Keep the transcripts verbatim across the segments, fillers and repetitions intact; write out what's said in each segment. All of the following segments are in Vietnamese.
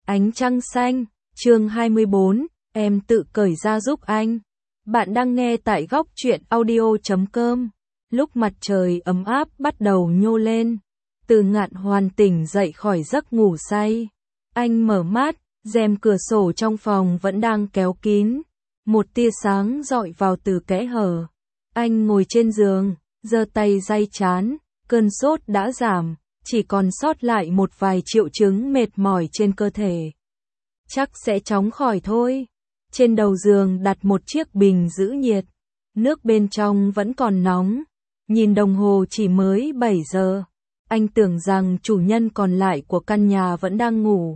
Ánh trăng xanh, chương hai mươi bốn, em tự cởi ra giúp anh. Bạn đang nghe tại góc truyện audio chấm com. Lúc mặt trời ấm áp bắt đầu nhô lên, Từ Ngạn Hoàn tỉnh dậy khỏi giấc ngủ say. Anh mở mắt, rèm cửa sổ trong phòng vẫn đang kéo kín. Một tia sáng dọi vào từ kẽ hở. Anh ngồi trên giường, giơ tay day trán, cơn sốt đã giảm, chỉ còn sót lại một vài triệu chứng mệt mỏi trên cơ thể. Chắc sẽ chóng khỏi thôi. Trên đầu giường đặt một chiếc bình giữ nhiệt. Nước bên trong vẫn còn nóng. Nhìn đồng hồ chỉ mới bảy giờ. Anh tưởng rằng chủ nhân còn lại của căn nhà vẫn đang ngủ.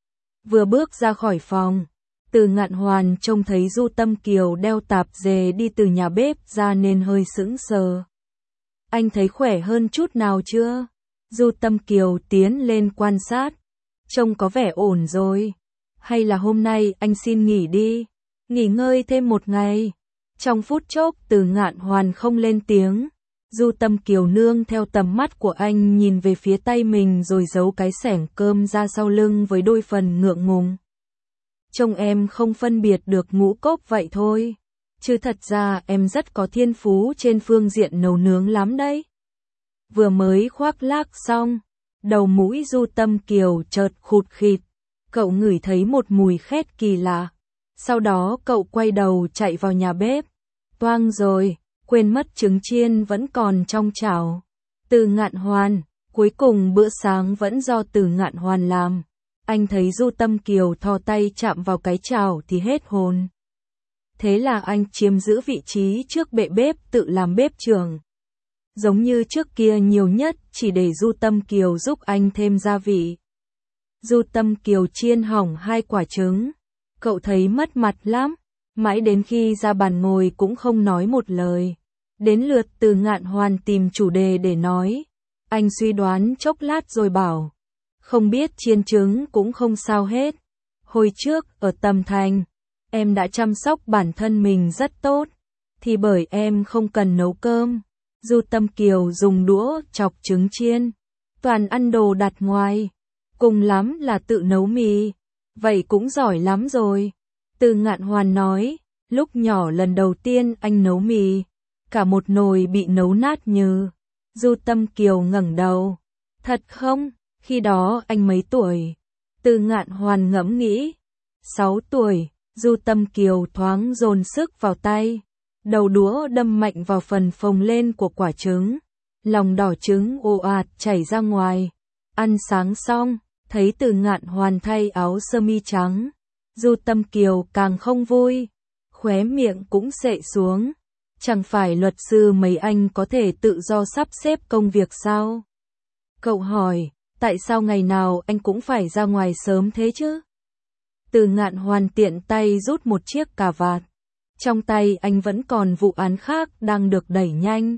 Vừa bước ra khỏi phòng, Từ Ngạn Hoàn trông thấy Du Tâm Kiều đeo tạp dề đi từ nhà bếp ra nên hơi sững sờ. Anh thấy khỏe hơn chút nào chưa? Du Tâm Kiều tiến lên quan sát. Trông có vẻ ổn rồi. Hay là hôm nay anh xin nghỉ đi, nghỉ ngơi thêm một ngày. Trong phút chốc Từ Ngạn Hoàn không lên tiếng. Du Tâm Kiều nương theo tầm mắt của anh nhìn về phía tay mình rồi giấu cái xẻng cơm ra sau lưng với đôi phần ngượng ngùng. Trông em không phân biệt được ngũ cốc vậy thôi, chứ thật ra em rất có thiên phú trên phương diện nấu nướng lắm đấy. Vừa mới khoác lác xong, đầu mũi Du Tâm Kiều chợt khụt khịt. Cậu ngửi thấy một mùi khét kỳ lạ. Sau đó cậu quay đầu chạy vào nhà bếp. Toang rồi, quên mất trứng chiên vẫn còn trong chảo. Từ Ngạn Hoàn, cuối cùng bữa sáng vẫn do Từ Ngạn Hoàn làm. Anh thấy Du Tâm Kiều thò tay chạm vào cái chảo thì hết hồn. Thế là anh chiếm giữ vị trí trước bệ bếp tự làm bếp trưởng. Giống như trước kia nhiều nhất chỉ để Du Tâm Kiều giúp anh thêm gia vị. Du Tâm Kiều chiên hỏng hai quả trứng. Cậu thấy mất mặt lắm. Mãi đến khi ra bàn ngồi cũng không nói một lời. Đến lượt Từ Ngạn Hoàn tìm chủ đề để nói. Anh suy đoán chốc lát rồi bảo. Không biết chiên trứng cũng không sao hết. Hồi trước ở Tâm Thành, em đã chăm sóc bản thân mình rất tốt. Thì bởi em không cần nấu cơm. Du Tâm Kiều dùng đũa chọc trứng chiên. Toàn ăn đồ đặt ngoài. Cùng lắm là tự nấu mì. Vậy cũng giỏi lắm rồi. Từ Ngạn Hoàn nói, lúc nhỏ lần đầu tiên anh nấu mì, cả một nồi bị nấu nát như. Du Tâm Kiều ngẩng đầu. Thật không? Khi đó anh mấy tuổi? Từ Ngạn Hoàn ngẫm nghĩ. Sáu tuổi. Du Tâm Kiều thoáng dồn sức vào tay. Đầu đũa đâm mạnh vào phần phồng lên của quả trứng. Lòng đỏ trứng ồ ạt chảy ra ngoài. Ăn sáng xong, thấy Từ Ngạn Hoàn thay áo sơ mi trắng. Du Tâm Kiều càng không vui. Khóe miệng cũng xệ xuống. Chẳng phải luật sư mấy anh có thể tự do sắp xếp công việc sao? Cậu hỏi, tại sao ngày nào anh cũng phải ra ngoài sớm thế chứ? Từ Ngạn Hoàn tiện tay rút một chiếc cà vạt. Trong tay anh vẫn còn vụ án khác đang được đẩy nhanh.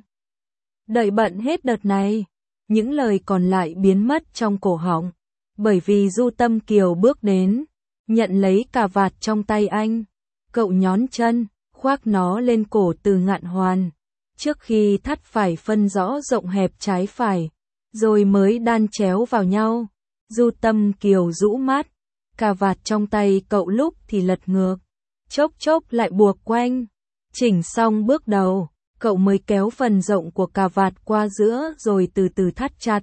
Đợi bận hết đợt này, những lời còn lại biến mất trong cổ họng. Bởi vì Du Tâm Kiều bước đến, nhận lấy cà vạt trong tay anh. Cậu nhón chân, khoác nó lên cổ Từ Ngạn Hoàn. Trước khi thắt phải phân rõ rộng hẹp trái phải, rồi mới đan chéo vào nhau. Du Tâm Kiều rũ mắt, cà vạt trong tay cậu lúc thì lật ngược, chốc chốc lại buộc quanh. Chỉnh xong bước đầu, cậu mới kéo phần rộng của cà vạt qua giữa rồi từ từ thắt chặt.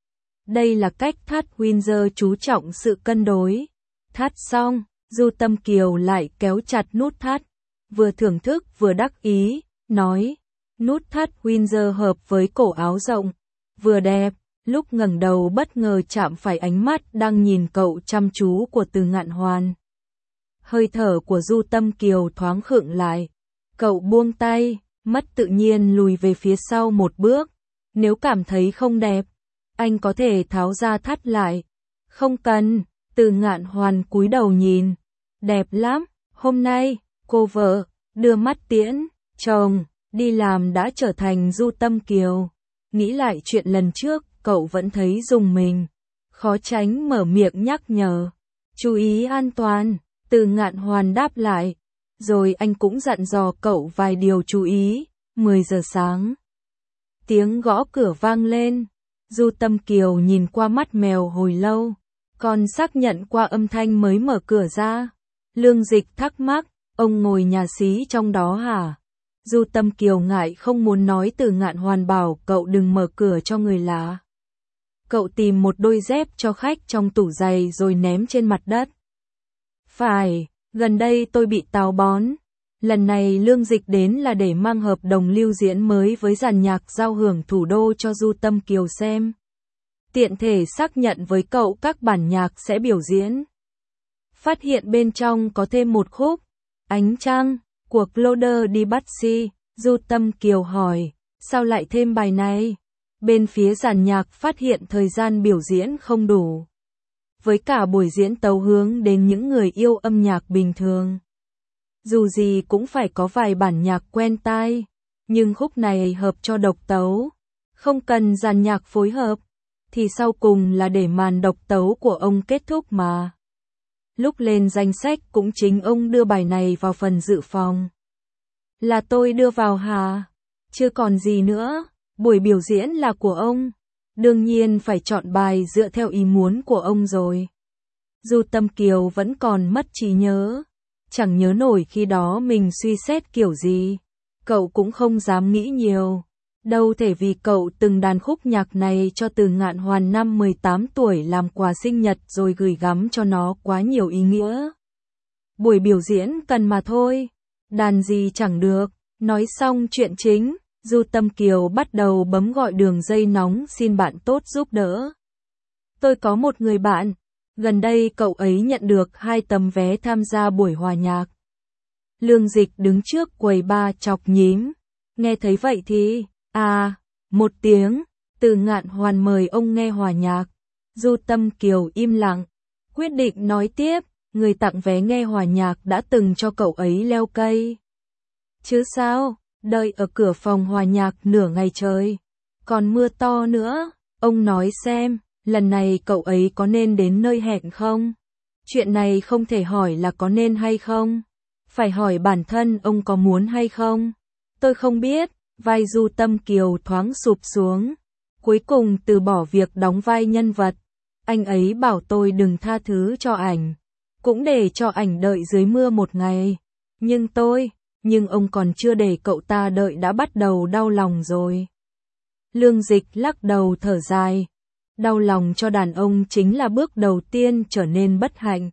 Đây là cách thắt Windsor chú trọng sự cân đối. Thắt xong, Du Tâm Kiều lại kéo chặt nút thắt. Vừa thưởng thức vừa đắc ý, nói. Nút thắt Windsor hợp với cổ áo rộng. Vừa đẹp, lúc ngẩng đầu bất ngờ chạm phải ánh mắt đang nhìn cậu chăm chú của Từ Ngạn Hoàn. Hơi thở của Du Tâm Kiều thoáng khựng lại. Cậu buông tay, mất tự nhiên lùi về phía sau một bước. Nếu cảm thấy không đẹp, anh có thể tháo ra thắt lại. Không cần. Từ Ngạn Hoàn cúi đầu nhìn. Đẹp lắm. Hôm nay, cô vợ, đưa mắt tiễn, chồng, đi làm đã trở thành Du Tâm Kiều. Nghĩ lại chuyện lần trước, cậu vẫn thấy rùng mình. Khó tránh mở miệng nhắc nhở. Chú ý an toàn. Từ Ngạn Hoàn đáp lại. Rồi anh cũng dặn dò cậu vài điều chú ý. mười giờ sáng. Tiếng gõ cửa vang lên. Du Tâm Kiều nhìn qua mắt mèo hồi lâu. Còn xác nhận qua âm thanh mới mở cửa ra. Lương Dịch thắc mắc, ông ngồi nhà xí trong đó hả? Du Tâm Kiều ngại không muốn nói, Từ Ngạn Hoàn bảo cậu đừng mở cửa cho người lạ. Cậu tìm một đôi dép cho khách trong tủ giày rồi ném trên mặt đất. Phải, gần đây tôi bị táo bón. Lần này Lương Dịch đến là để mang hợp đồng lưu diễn mới với dàn nhạc giao hưởng thủ đô cho Du Tâm Kiều xem. Tiện thể xác nhận với cậu các bản nhạc sẽ biểu diễn. Phát hiện bên trong có thêm một khúc, Ánh Trăng, của Claude Debussy. Du Tâm Kiều hỏi, sao lại thêm bài này? Bên phía dàn nhạc phát hiện thời gian biểu diễn không đủ. Với cả buổi diễn tấu hướng đến những người yêu âm nhạc bình thường. Dù gì cũng phải có vài bản nhạc quen tai, nhưng khúc này hợp cho độc tấu. Không cần dàn nhạc phối hợp, thì sau cùng là để màn độc tấu của ông kết thúc mà. Lúc lên danh sách cũng chính ông đưa bài này vào phần dự phòng. Là tôi đưa vào hả? Chưa còn gì nữa, buổi biểu diễn là của ông. Đương nhiên phải chọn bài dựa theo ý muốn của ông rồi. Du Tâm Kiều vẫn còn mất trí nhớ. Chẳng nhớ nổi khi đó mình suy xét kiểu gì. Cậu cũng không dám nghĩ nhiều. Đâu thể vì cậu từng đàn khúc nhạc này cho Từ Ngạn Hoàn năm mười tám tuổi làm quà sinh nhật rồi gửi gắm cho nó quá nhiều ý nghĩa. Buổi biểu diễn cần mà thôi. Đàn gì chẳng được. Nói xong chuyện chính, Du Tâm Kiều bắt đầu bấm gọi đường dây nóng xin bạn tốt giúp đỡ. Tôi có một người bạn. Gần đây cậu ấy nhận được hai tấm vé tham gia buổi hòa nhạc. Lương Dịch đứng trước quầy ba chọc nhím. Nghe thấy vậy thì, à, một tiếng, Từ Ngạn Hoàn mời ông nghe hòa nhạc. Du Tâm Kiều im lặng, quyết định nói tiếp, người tặng vé nghe hòa nhạc đã từng cho cậu ấy leo cây. Chứ sao, đợi ở cửa phòng hòa nhạc nửa ngày trời. Còn mưa to nữa, ông nói xem. Lần này cậu ấy có nên đến nơi hẹn không? Chuyện này không thể hỏi là có nên hay không. Phải hỏi bản thân ông có muốn hay không. Tôi không biết, vai Du Tâm Kiều thoáng sụp xuống. Cuối cùng từ bỏ việc đóng vai nhân vật. Anh ấy bảo tôi đừng tha thứ cho ảnh. Cũng để cho ảnh đợi dưới mưa một ngày. Nhưng tôi, nhưng ông còn chưa để cậu ta đợi đã bắt đầu đau lòng rồi. Lương Dịch lắc đầu thở dài. Đau lòng cho đàn ông chính là bước đầu tiên trở nên bất hạnh.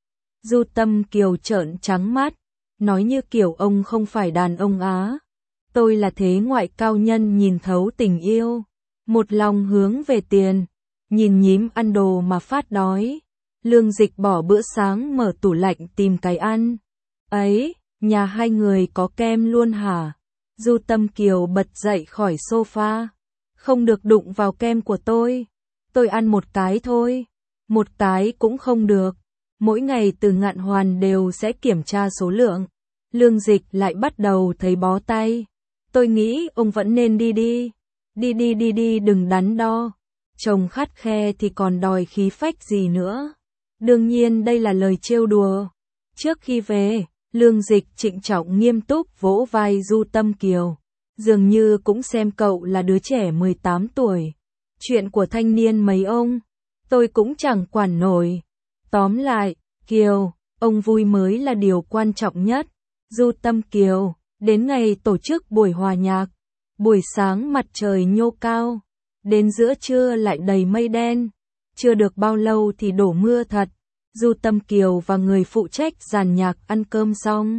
Du Tâm Kiều trợn trắng mắt, nói như kiểu ông không phải đàn ông á. Tôi là thế ngoại cao nhân nhìn thấu tình yêu, một lòng hướng về tiền, nhìn nhím ăn đồ mà phát đói. Lương Dịch bỏ bữa sáng mở tủ lạnh tìm cái ăn. Ấy, nhà hai người có kem luôn hả? Du Tâm Kiều bật dậy khỏi sofa. Không được đụng vào kem của tôi. Tôi ăn một cái thôi. Một cái cũng không được. Mỗi ngày Từ Ngạn Hoàn đều sẽ kiểm tra số lượng. Lương Dịch lại bắt đầu thấy bó tay. Tôi nghĩ ông vẫn nên đi đi. Đi đi đi đi đừng đắn đo. Chồng khắt khe thì còn đòi khí phách gì nữa. Đương nhiên đây là lời trêu đùa. Trước khi về, Lương Dịch trịnh trọng nghiêm túc vỗ vai Du Tâm Kiều. Dường như cũng xem cậu là đứa trẻ mười tám tuổi. Chuyện của thanh niên mấy ông, tôi cũng chẳng quản nổi. Tóm lại, Kiều, ông vui mới là điều quan trọng nhất. Du Tâm Kiều, đến ngày tổ chức buổi hòa nhạc. Buổi sáng mặt trời nhô cao, đến giữa trưa lại đầy mây đen. Chưa được bao lâu thì đổ mưa thật. Du Tâm Kiều và người phụ trách dàn nhạc ăn cơm xong.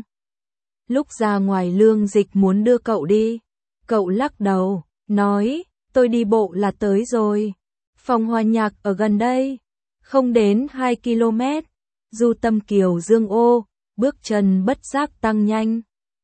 Lúc ra ngoài Lương Dịch muốn đưa cậu đi. Cậu lắc đầu, nói, tôi đi bộ là tới rồi. Phòng hòa nhạc ở gần đây, không đến hai ki lô mét. Du Tâm Kiều dương ô, bước chân bất giác tăng nhanh.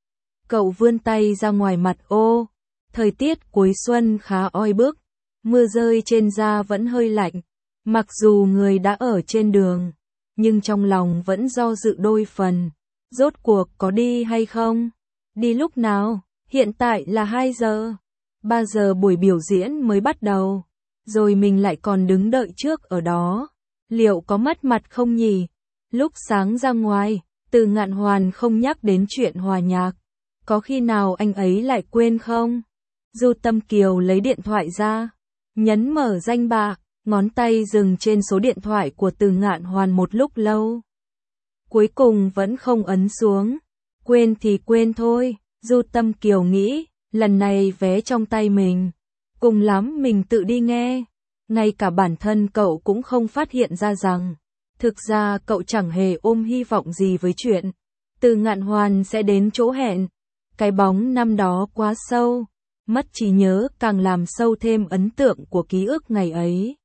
Cậu vươn tay ra ngoài mặt ô. Thời tiết cuối xuân khá oi bức, mưa rơi trên da vẫn hơi lạnh. Mặc dù người đã ở trên đường, nhưng trong lòng vẫn do dự đôi phần. Rốt cuộc có đi hay không? Đi lúc nào? Hiện tại là hai giờ. ba giờ buổi biểu diễn mới bắt đầu. Rồi mình lại còn đứng đợi trước ở đó. Liệu có mất mặt không nhỉ? Lúc sáng ra ngoài, Từ Ngạn Hoàn không nhắc đến chuyện hòa nhạc. Có khi nào anh ấy lại quên không? Du Tâm Kiều lấy điện thoại ra, nhấn mở danh bạ. Ngón tay dừng trên số điện thoại của Từ Ngạn Hoàn một lúc lâu. Cuối cùng vẫn không ấn xuống. Quên thì quên thôi, Du Tâm Kiều nghĩ, lần này vé trong tay mình. Cùng lắm mình tự đi nghe. Ngay cả bản thân cậu cũng không phát hiện ra rằng, thực ra cậu chẳng hề ôm hy vọng gì với chuyện Từ Ngạn Hoàn sẽ đến chỗ hẹn. Cái bóng năm đó quá sâu, mất trí nhớ càng làm sâu thêm ấn tượng của ký ức ngày ấy.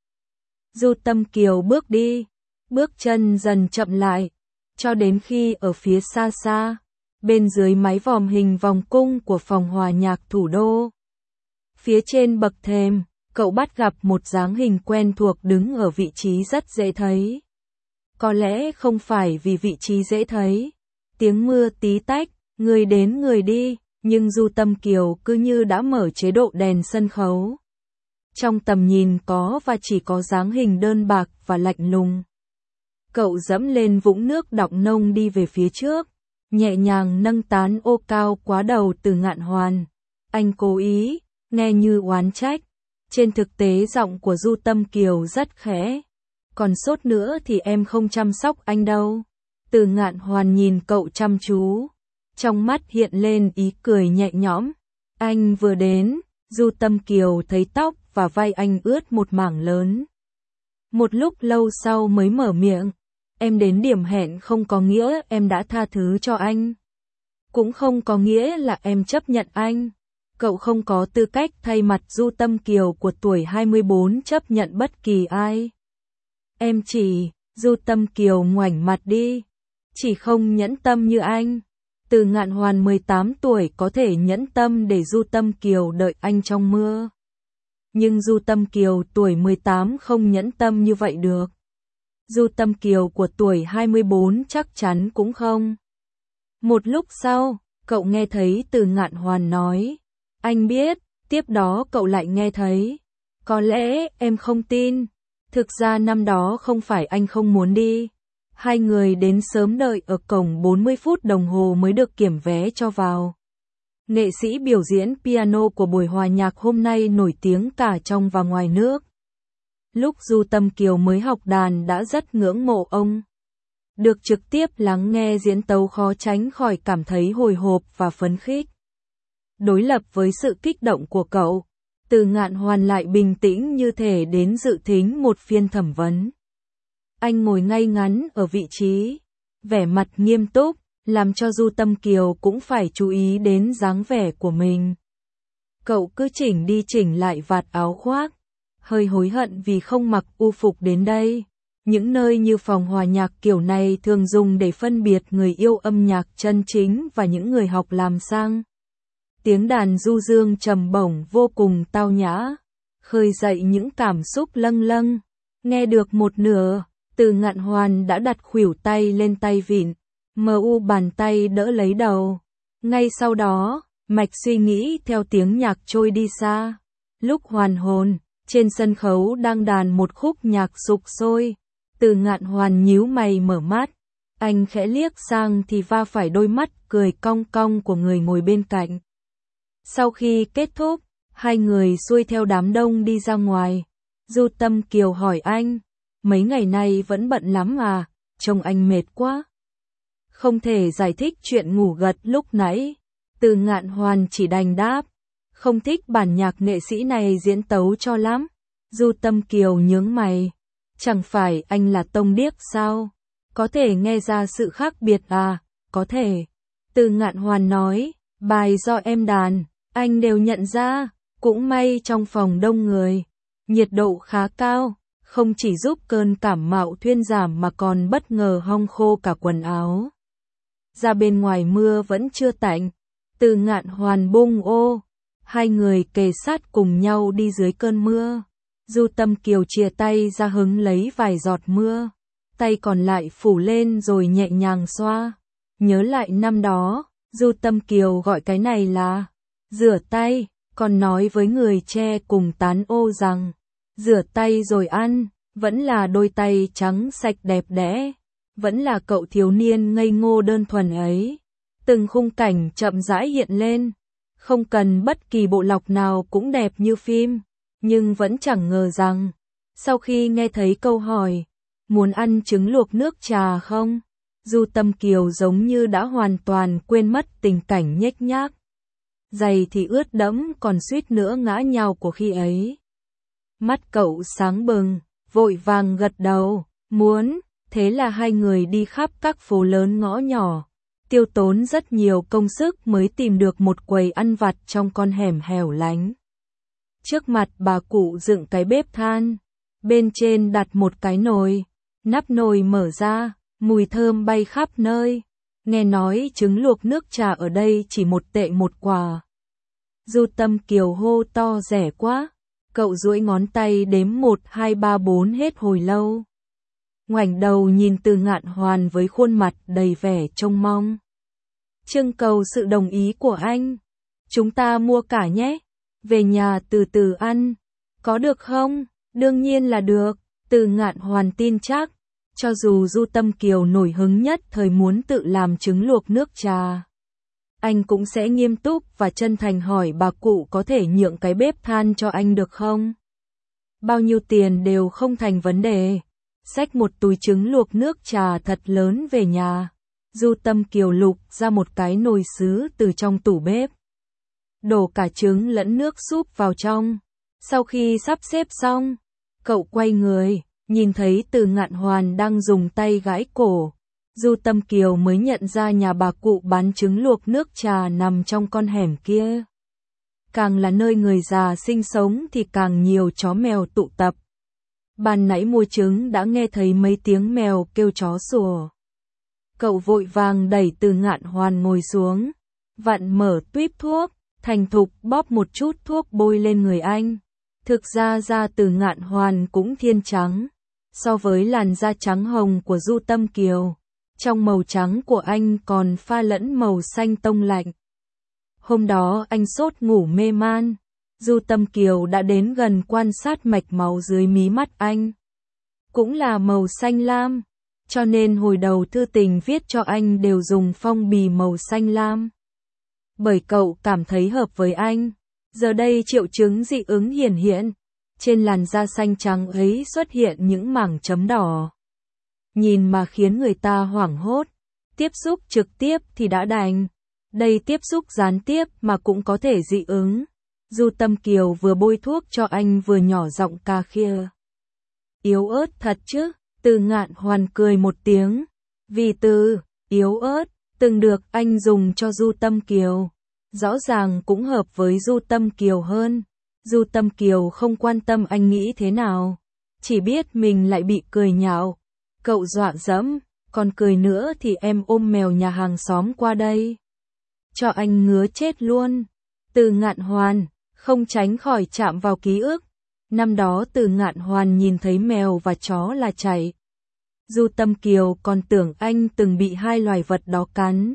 Du Tâm Kiều bước đi, bước chân dần chậm lại, cho đến khi ở phía xa xa, bên dưới mái vòm hình vòng cung của phòng hòa nhạc thủ đô. Phía trên bậc thềm, cậu bắt gặp một dáng hình quen thuộc đứng ở vị trí rất dễ thấy. Có lẽ không phải vì vị trí dễ thấy, tiếng mưa tí tách, người đến người đi, nhưng Du Tâm Kiều cứ như đã mở chế độ đèn sân khấu. Trong tầm nhìn có và chỉ có dáng hình đơn bạc và lạnh lùng. Cậu dẫm lên vũng nước đọng nông đi về phía trước, nhẹ nhàng nâng tán ô cao quá đầu Từ Ngạn Hoàn. Anh cố ý, nghe như oán trách. Trên thực tế giọng của Du Tâm Kiều rất khẽ. Còn sốt nữa thì em không chăm sóc anh đâu. Từ Ngạn Hoàn nhìn cậu chăm chú. Trong mắt hiện lên ý cười nhẹ nhõm. Anh vừa đến, Du Tâm Kiều thấy tóc và vai anh ướt một mảng lớn. Một lúc lâu sau mới mở miệng. Em đến điểm hẹn không có nghĩa em đã tha thứ cho anh. Cũng không có nghĩa là em chấp nhận anh. Cậu không có tư cách thay mặt Du Tâm Kiều của tuổi hai mươi bốn chấp nhận bất kỳ ai. Em chỉ, Du Tâm Kiều ngoảnh mặt đi. Chỉ không nhẫn tâm như anh. Từ Ngạn Hoàn mười tám tuổi có thể nhẫn tâm để Du Tâm Kiều đợi anh trong mưa. Nhưng Du Tâm Kiều tuổi mười tám không nhẫn tâm như vậy được. Du Tâm Kiều của tuổi hai mươi bốn chắc chắn cũng không. Một lúc sau, cậu nghe thấy Từ Ngạn Hoàn nói. Anh biết, tiếp đó cậu lại nghe thấy. Có lẽ em không tin. Thực ra năm đó không phải anh không muốn đi. Hai người đến sớm đợi ở cổng bốn mươi phút đồng hồ mới được kiểm vé cho vào. Nghệ sĩ biểu diễn piano của buổi hòa nhạc hôm nay nổi tiếng cả trong và ngoài nước. Lúc Du Tâm Kiều mới học đàn đã rất ngưỡng mộ ông. Được trực tiếp lắng nghe diễn tấu khó tránh khỏi cảm thấy hồi hộp và phấn khích. Đối lập với sự kích động của cậu, Từ Ngạn Hoàn lại bình tĩnh như thể đến dự thính một phiên thẩm vấn. Anh ngồi ngay ngắn ở vị trí, vẻ mặt nghiêm túc, làm cho Du Tâm Kiều cũng phải chú ý đến dáng vẻ của mình. Cậu cứ chỉnh đi chỉnh lại vạt áo khoác, hơi hối hận vì không mặc u phục đến đây. Những nơi như phòng hòa nhạc kiểu này thường dùng để phân biệt người yêu âm nhạc chân chính và những người học làm sang. Tiếng đàn du dương trầm bổng vô cùng tao nhã, khơi dậy những cảm xúc lâng lâng. Nghe được một nửa, Từ Ngạn Hoàn đã đặt khuỷu tay lên tay vịn, mờ u bàn tay đỡ lấy đầu. Ngay sau đó, mạch suy nghĩ theo tiếng nhạc trôi đi xa. Lúc hoàn hồn, trên sân khấu đang đàn một khúc nhạc sục sôi. Từ Ngạn Hoàn nhíu mày mở mắt. Anh khẽ liếc sang thì va phải đôi mắt cười cong cong của người ngồi bên cạnh. Sau khi kết thúc, hai người xuôi theo đám đông đi ra ngoài. Du Tâm Kiều hỏi anh, mấy ngày nay vẫn bận lắm à, trông anh mệt quá. Không thể giải thích chuyện ngủ gật lúc nãy. Từ Ngạn Hoàn chỉ đành đáp, không thích bản nhạc nghệ sĩ này diễn tấu cho lắm. Du Tâm Kiều nhướng mày, chẳng phải anh là tông điếc sao? Có thể nghe ra sự khác biệt à? Có thể. Từ Ngạn Hoàn nói, bài do em đàn, anh đều nhận ra, cũng may trong phòng đông người. Nhiệt độ khá cao, không chỉ giúp cơn cảm mạo thuyên giảm mà còn bất ngờ hong khô cả quần áo. Ra bên ngoài mưa vẫn chưa tạnh. Từ Ngạn Hoàn bung ô, hai người kề sát cùng nhau đi dưới cơn mưa. Du Tâm Kiều chìa tay ra hứng lấy vài giọt mưa, tay còn lại phủ lên rồi nhẹ nhàng xoa. Nhớ lại năm đó, Du Tâm Kiều gọi cái này là rửa tay, còn nói với người che cùng tán ô rằng rửa tay rồi ăn, vẫn là đôi tay trắng sạch đẹp đẽ, vẫn là cậu thiếu niên ngây ngô đơn thuần ấy. Từng khung cảnh chậm rãi hiện lên, không cần bất kỳ bộ lọc nào cũng đẹp như phim, nhưng vẫn chẳng ngờ rằng Sau khi nghe thấy câu hỏi, muốn ăn trứng luộc nước trà không? Du Tâm Kiều giống như đã hoàn toàn quên mất tình cảnh nhếch nhác. Giày thì ướt đẫm còn suýt nữa ngã nhào của khi ấy. Mắt cậu sáng bừng, vội vàng gật đầu, muốn, thế là hai người đi khắp các phố lớn ngõ nhỏ, tiêu tốn rất nhiều công sức mới tìm được một quầy ăn vặt trong con hẻm hẻo lánh. Trước mặt bà cụ dựng cái bếp than, bên trên đặt một cái nồi, nắp nồi mở ra, mùi thơm bay khắp nơi. Nghe nói trứng luộc nước trà ở đây chỉ một tệ một quả. Du Tâm Kiều hô to rẻ quá, cậu duỗi ngón tay đếm một hai ba bốn hết hồi lâu. Ngoảnh đầu nhìn Từ Ngạn Hoàn với khuôn mặt đầy vẻ trông mong. Trưng cầu sự đồng ý của anh. Chúng ta mua cả nhé. Về nhà từ từ ăn. Có được không? Đương nhiên là được. Từ Ngạn Hoàn tin chắc. Cho dù Du Tâm Kiều nổi hứng nhất thời muốn tự làm trứng luộc nước trà, anh cũng sẽ nghiêm túc và chân thành hỏi bà cụ có thể nhượng cái bếp than cho anh được không? Bao nhiêu tiền đều không thành vấn đề. Xách một túi trứng luộc nước trà thật lớn về nhà. Du Tâm Kiều lục ra một cái nồi sứ từ trong tủ bếp. Đổ cả trứng lẫn nước súp vào trong. Sau khi sắp xếp xong, cậu quay người, nhìn thấy Từ Ngạn Hoàn đang dùng tay gãi cổ. Du Tâm Kiều mới nhận ra nhà bà cụ bán trứng luộc nước trà nằm trong con hẻm kia. Càng là nơi người già sinh sống thì càng nhiều chó mèo tụ tập. Ban nãy mua trứng đã nghe thấy mấy tiếng mèo kêu chó sủa. Cậu vội vàng đẩy Từ Ngạn Hoàn ngồi xuống, vặn mở tuýp thuốc, thành thục bóp một chút thuốc bôi lên người anh. Thực ra da Từ Ngạn Hoàn cũng thiên trắng, so với làn da trắng hồng của Du Tâm Kiều, trong màu trắng của anh còn pha lẫn màu xanh tông lạnh. Hôm đó anh sốt ngủ mê man, Du Tâm Kiều đã đến gần quan sát mạch máu dưới mí mắt anh. Cũng là màu xanh lam, cho nên hồi đầu thư tình viết cho anh đều dùng phong bì màu xanh lam. Bởi cậu cảm thấy hợp với anh, giờ đây triệu chứng dị ứng hiển hiện, trên làn da xanh trắng ấy xuất hiện những mảng chấm đỏ. Nhìn mà khiến người ta hoảng hốt, tiếp xúc trực tiếp thì đã đành, đây tiếp xúc gián tiếp mà cũng có thể dị ứng. Du Tâm Kiều vừa bôi thuốc cho anh vừa nhỏ giọng ca khia. Yếu ớt thật chứ? Từ Ngạn Hoàn cười một tiếng. Vì từ yếu ớt từng được anh dùng cho Du Tâm Kiều, rõ ràng cũng hợp với Du Tâm Kiều hơn. Du Tâm Kiều không quan tâm anh nghĩ thế nào, chỉ biết mình lại bị cười nhạo. Cậu dọa dẫm, còn cười nữa thì em ôm mèo nhà hàng xóm qua đây, cho anh ngứa chết luôn. Từ Ngạn Hoàn không tránh khỏi chạm vào ký ức. Năm đó Từ Ngạn Hoàn nhìn thấy mèo và chó là chạy. Du Tâm Kiều còn tưởng anh từng bị hai loài vật đó cắn.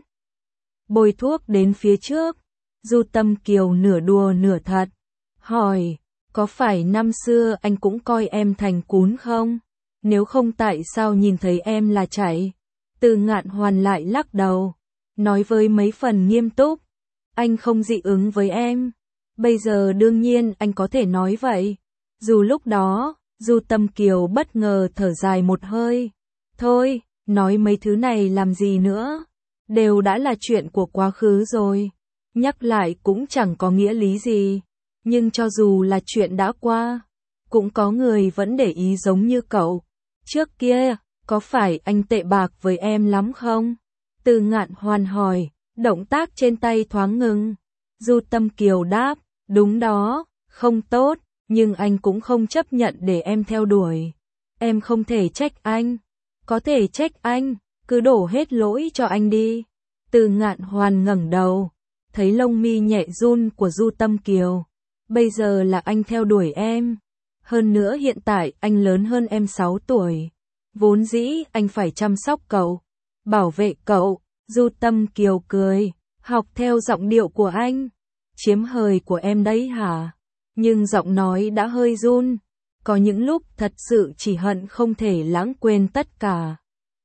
Bôi thuốc đến phía trước, Du Tâm Kiều nửa đùa nửa thật, hỏi, có phải năm xưa anh cũng coi em thành cún không? Nếu không tại sao nhìn thấy em là chạy? Từ Ngạn Hoàn lại lắc đầu, nói với mấy phần nghiêm túc, anh không dị ứng với em. Bây giờ đương nhiên anh có thể nói vậy. Dù lúc đó, Du Tâm Kiều bất ngờ thở dài một hơi. Thôi, nói mấy thứ này làm gì nữa? Đều đã là chuyện của quá khứ rồi. Nhắc lại cũng chẳng có nghĩa lý gì. Nhưng cho dù là chuyện đã qua, cũng có người vẫn để ý giống như cậu. Trước kia, có phải anh tệ bạc với em lắm không? Từ Ngạn Hoàn hỏi, động tác trên tay thoáng ngừng. Du Tâm Kiều đáp, đúng đó, không tốt, nhưng anh cũng không chấp nhận để em theo đuổi. Em không thể trách anh. Có thể trách anh, cứ đổ hết lỗi cho anh đi. Từ Ngạn Hoàn ngẩng đầu, thấy lông mi nhẹ run của Du Tâm Kiều. Bây giờ là anh theo đuổi em. Hơn nữa hiện tại anh lớn hơn em sáu tuổi. Vốn dĩ anh phải chăm sóc cậu, bảo vệ cậu. Du Tâm Kiều cười, học theo giọng điệu của anh. Chiếm hời của em đấy hả? Nhưng giọng nói đã hơi run. Có những lúc thật sự chỉ hận không thể lãng quên tất cả.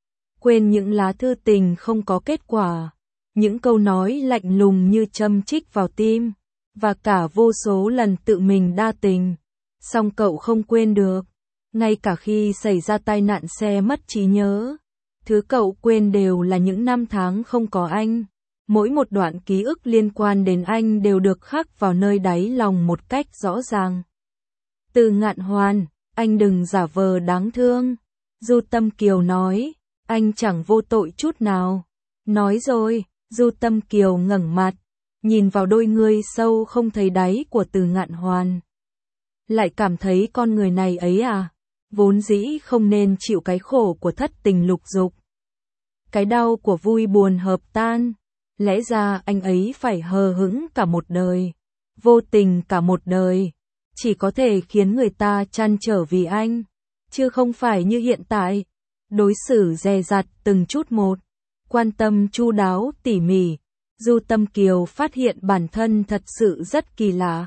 Quên những lá thư tình không có kết quả. Những câu nói lạnh lùng như châm chích vào tim. Và cả vô số lần tự mình đa tình. Song cậu không quên được. ngay cả khi xảy ra tai nạn xe mất trí nhớ. Thứ cậu quên đều là những năm tháng không có anh. Mỗi một đoạn ký ức liên quan đến anh đều được khắc vào nơi đáy lòng một cách rõ ràng. Từ Ngạn Hoàn, anh đừng giả vờ đáng thương. Du Tâm Kiều nói, anh chẳng vô tội chút nào. Nói rồi, Du Tâm Kiều ngẩng mặt, nhìn vào đôi ngươi sâu không thấy đáy của Từ Ngạn Hoàn. Lại cảm thấy con người này ấy à, vốn dĩ không nên chịu cái khổ của thất tình lục dục. Cái đau của vui buồn hợp tan, lẽ ra anh ấy phải hờ hững cả một đời, vô tình cả một đời, chỉ có thể khiến người ta trăn trở vì anh, chứ không phải như hiện tại, đối xử dè dặt từng chút một, quan tâm chu đáo tỉ mỉ. Du Tâm Kiều phát hiện bản thân thật sự rất kỳ lạ.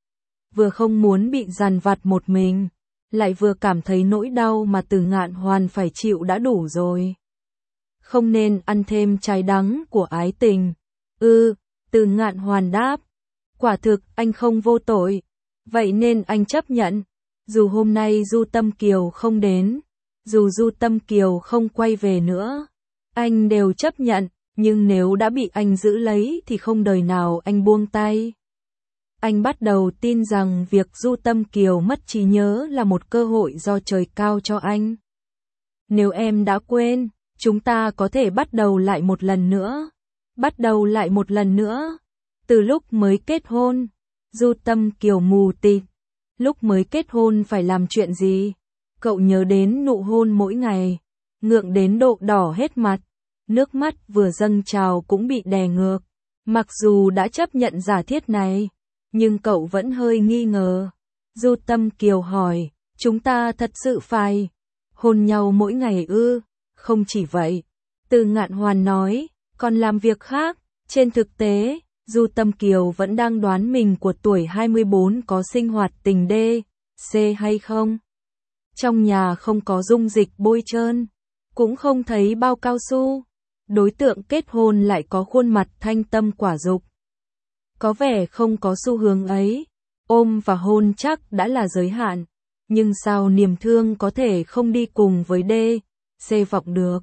Vừa không muốn bị dằn vặt một mình, lại vừa cảm thấy nỗi đau mà Từ Ngạn Hoàn phải chịu đã đủ rồi. Không nên ăn thêm trái đắng của ái tình. Ừ, Từ Ngạn Hoàn đáp. Quả thực anh không vô tội. Vậy nên anh chấp nhận. Dù hôm nay Du Tâm Kiều không đến, dù Du Tâm Kiều không quay về nữa, anh đều chấp nhận. Nhưng nếu đã bị anh giữ lấy thì không đời nào anh buông tay. Anh bắt đầu tin rằng việc Du Tâm Kiều mất trí nhớ là một cơ hội do trời cao cho anh. Nếu em đã quên, chúng ta có thể bắt đầu lại một lần nữa. Bắt đầu lại một lần nữa. Từ lúc mới kết hôn, Du Tâm Kiều mù tịt. Lúc mới kết hôn phải làm chuyện gì? Cậu nhớ đến nụ hôn mỗi ngày, ngượng đến độ đỏ hết mặt. Nước mắt vừa dâng trào cũng bị đè ngược. Mặc dù đã chấp nhận giả thiết này, nhưng cậu vẫn hơi nghi ngờ. Du Tâm Kiều hỏi, chúng ta thật sự phải hôn nhau mỗi ngày ư? Không chỉ vậy. Từ Ngạn Hoàn nói, còn làm việc khác. Trên thực tế, Du Tâm Kiều vẫn đang đoán mình của tuổi hai mươi bốn có sinh hoạt tình đê, xê hay không. Trong nhà không có dung dịch bôi trơn, cũng không thấy bao cao su. Đối tượng kết hôn lại có khuôn mặt thanh tâm quả dục. Có vẻ không có xu hướng ấy, ôm và hôn chắc đã là giới hạn, nhưng sao niềm thương có thể không đi cùng với D, C vọng được.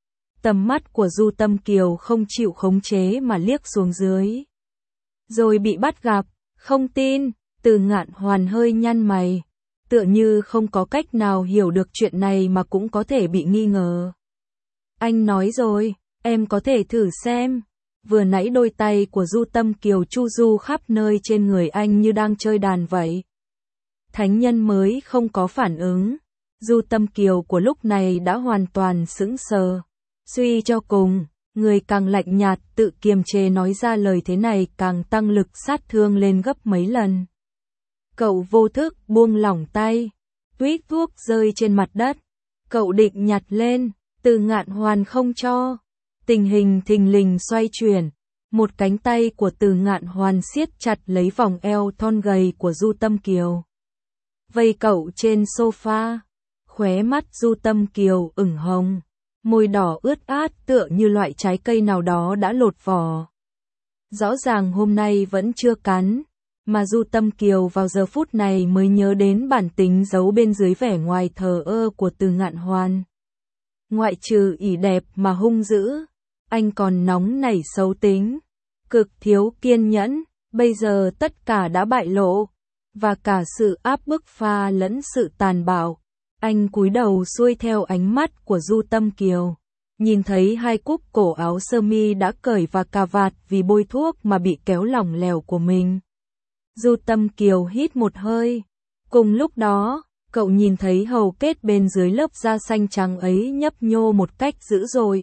Tầm mắt của Du Tâm Kiều không chịu khống chế mà liếc xuống dưới. Rồi bị bắt gặp, không tin, Từ Ngạn Hoàn hơi nhăn mày, tựa như không có cách nào hiểu được chuyện này mà cũng có thể bị nghi ngờ. Anh nói rồi. Em có thể thử xem. Vừa nãy đôi tay của Du Tâm Kiều chu du khắp nơi trên người anh như đang chơi đàn vậy. Thánh nhân mới không có phản ứng. Du Tâm Kiều của lúc này đã hoàn toàn sững sờ. Suy cho cùng, người càng lạnh nhạt tự kiềm chế nói ra lời thế này càng tăng lực sát thương lên gấp mấy lần. Cậu vô thức buông lỏng tay. Tuýt thuốc rơi trên mặt đất. Cậu định nhặt lên, Từ Ngạn Hoàn không cho. Tình hình thình lình xoay chuyển, một cánh tay của Từ Ngạn Hoàn siết chặt lấy vòng eo thon gầy của Du Tâm Kiều. Vây cậu trên sofa, khóe mắt Du Tâm Kiều ửng hồng, môi đỏ ướt át tựa như loại trái cây nào đó đã lột vỏ. Rõ ràng hôm nay vẫn chưa cắn, mà Du Tâm Kiều vào giờ phút này mới nhớ đến bản tính giấu bên dưới vẻ ngoài thờ ơ của Từ Ngạn Hoàn. Ngoại trừ ỷ đẹp mà hung dữ, anh còn nóng nảy xấu tính, cực thiếu kiên nhẫn, bây giờ tất cả đã bại lộ, và cả sự áp bức pha lẫn sự tàn bạo. Anh cúi đầu xuôi theo ánh mắt của Du Tâm Kiều, nhìn thấy hai cúc cổ áo sơ mi đã cởi và cà vạt vì bôi thuốc mà bị kéo lỏng lẻo của mình. Du Tâm Kiều hít một hơi, cùng lúc đó, cậu nhìn thấy hầu kết bên dưới lớp da xanh trắng ấy nhấp nhô một cách dữ dội.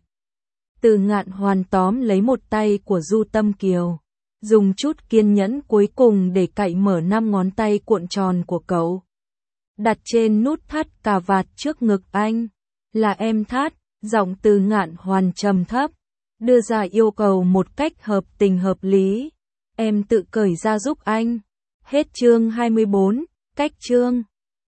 Từ Ngạn Hoàn tóm lấy một tay của Du Tâm Kiều, dùng chút kiên nhẫn cuối cùng để cạy mở năm ngón tay cuộn tròn của cậu. Đặt trên nút thắt cà vạt trước ngực anh. Là em thắt, giọng Từ Ngạn Hoàn trầm thấp, đưa ra yêu cầu một cách hợp tình hợp lý. Em tự cởi ra giúp anh. Hết chương hai mươi bốn, cách chương.